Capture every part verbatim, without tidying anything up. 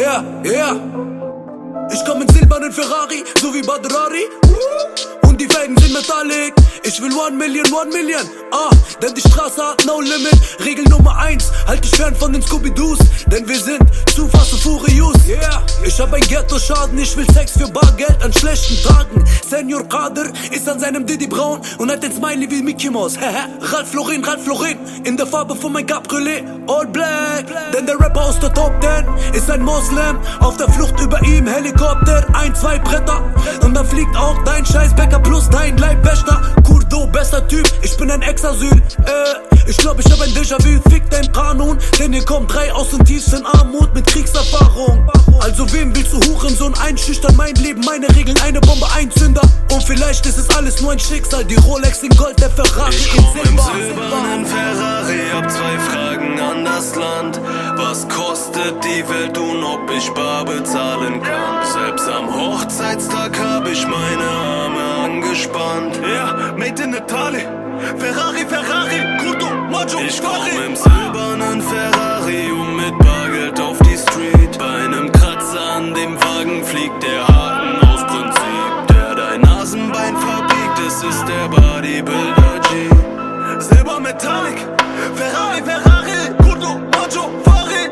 Yeah, yeah. Ich komm in silbernen Ferrari, so wie Badrari. Und die Felgen sind metallic. Ich will one million, one million. Ah, denn die Straße hat no limit. Regel Nummer eins, halt dich fern von den Scooby-Doos. Denn wir sind zu fast und furious. Yeah, ich hab ein Ghetto-Schaden. Ich will Sex für Bargeld an schlechten Tagen. Senior Kader ist an seinem Diddy Braun und hat den Smiley wie Mickey Mouse. Ralph Lauren, Ralph Lauren, in der Farbe von mein Cabriolet. All black, denn der Rapper aus der Top Ten ist ein Moslem. Auf der Flucht über ihm Helikopter, ein, zwei Bretter. Und dann fliegt auch dein Scheißbäcker plus dein Leibwächter. Kurdo, bester Typ, ich bin ein Ex-Asyl. Äh, ich glaub, ich hab ein Déjà-vu, fick dein Kanon. Denn hier kommt drei aus den tiefsten Armut mit Kriegserfahrung. Also wem willst du Hurensohn einschüchtern? Mein Leben, meine Regeln, eine Bombe, ein Zünder. Und vielleicht ist es alles nur ein Schicksal. Die Rolex in Gold, der Ferrari ich in komm Silber. im silbernen Ferrari, hab zwei Fragen an das Land. Was kostet die Welt und ob ich bar bezahlen kann? Selbst am Hochzeitstag hab ich meine Arme angespannt. Ja, yeah, made in Italy. Ferrari, Ferrari, Kurdo, Maggio, ich komm im silbernen Ferrari und mit Bargeld auf die Street. Bei einem Kratzer an dem Wagen fliegt der Haken aus Prinzip. Der dein Nasenbein verbiegt, es ist der Bodybuilder G. Silber Metallic, Ferrari, Ferrari, Kurdo, Maggio, Ferrari.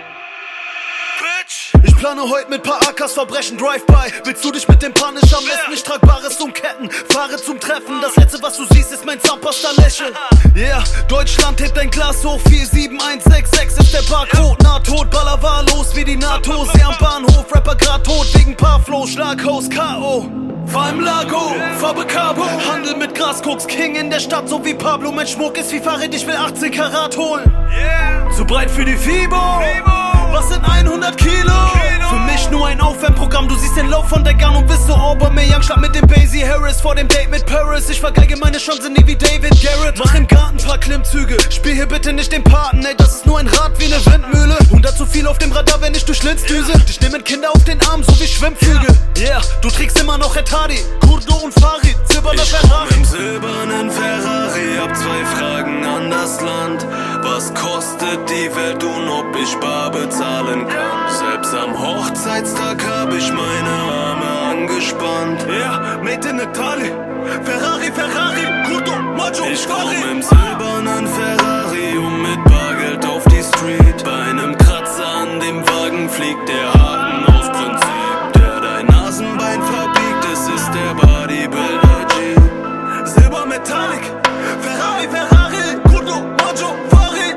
Ich plane heute mit paar Ackers Verbrechen, Drive-by. Willst du dich mit dem Punish am besten nicht Tragbares umketten? Fahre zum Treffen, das letzte was du siehst ist mein Zahnpasta-Lächeln. Yeah, Deutschland hebt ein Glas hoch, vier sieben eins sechs sechs ist der Barcode. Nahtod, Baller wahllos wie die NATO. Sie am Bahnhof, Rapper grad tot wegen paar Flow, Schlaghaus, K O. Fahr im Lago, Farbe Cabo. Handel mit Graskoks, King in der Stadt, so wie Pablo. Mein Schmuck ist wie Farid, ich will achtzehn Karat holen. Yeah. Zu breit für die Fibo. Was sind hundert Kilo? Für mich nur ein Aufwärmprogramm. Du siehst den Lauf von der Gun und bist so Aubameyang. Schlag mit dem Basie Harris vor dem Date mit Paris. Ich vergeige meine Chancen nie wie David Garrett. Mach im Garten paar Klimmzüge. Spiel hier bitte nicht den Paten, ey, das ist nur ein Rad wie ne Windmühle. hundert zu viel auf dem Radar, wenn ich durch Linz düse. Dich nehmen Kinder auf den Arm, so wie Schwimmflüge. Yeah, du trägst immer noch Etadi, Kurdo und Farid, silberner Ferrari. Ich komm im silbernen Ferrari, hab zwei Fragen an das Land. Was kostet die Welt und ob ich bar bezahlen kann? Selbst am Hochzeitstag hab ich meine Arme angespannt. Ja, yeah, made in Italy. Ferrari, Ferrari, Kurdo, Maggio, ich komm im silbernen Ferrari und mit Bargeld auf die Street. Bei einem Kratzer an dem Wagen fliegt der Haken aus Prinzip. Der dein Nasenbein verbiegt, es ist der Bodybuilder G. Silber Metallic, Ferrari, Ferrari, Kurdo, Maggio, Ferrari.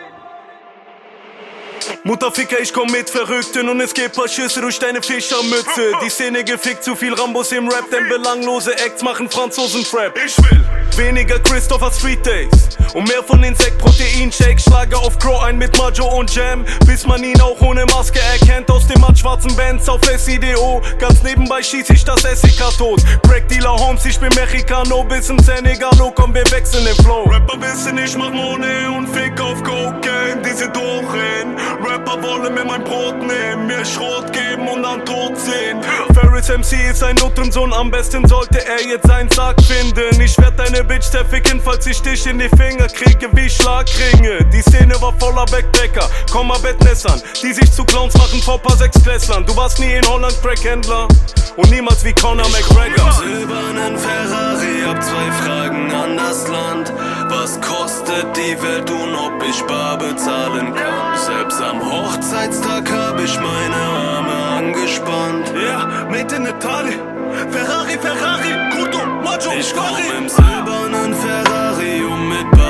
Mutterficker, ich komm mit Verrückten und es gibt paar Schüsse durch deine Fischermütze. Die Szene gefickt, zu viel Rambos im Rap, denn belanglose Acts machen Franzosen-Trap. Ich will weniger Christopher Street Days und mehr von Insekt-Protein-Shakes. Schlage auf Crow ein mit Maggio und Jam, bis man ihn auch ohne Maske erkennt. Aus dem matt-schwarzen Bands auf S I D O. Ganz nebenbei schieß ich das S E K tot. Crack-Dealer Holmes, ich bin Mexicano, bis in Senegalo, komm, wir wechseln den Flow. Rapper wissen, ich mach Money und fick auf Cocaine, diese Dochen. Rapper wollen mir mein Brot nehmen, mir Schrot geben und dann tot sehen. Ferris M C ist ein Nutrensohn, am besten sollte er jetzt seinen Sack finden. Ich werd deine Bitch zerficken, falls ich dich in die Finger kriege wie Schlagringe. Die Szene war voller Backpacker, Komma Bettmessern, die sich zu Clowns machen vor paar Sechsklässlern. Du warst nie in Holland Crackhändler und niemals wie Conor McGregor. Ich komm im silbernen Ferrari, hab zwei Fragen an das Land. Was kostet die Welt und ob ich bar bezahlen kann? Selbst am Hochzeitstag hab ich meine Arme angespannt. Ja, yeah, made in Italy. Ferrari, Ferrari, Kurdo, Maggio, ich Ferrari. komm im silbernen Ferrari und mit Bar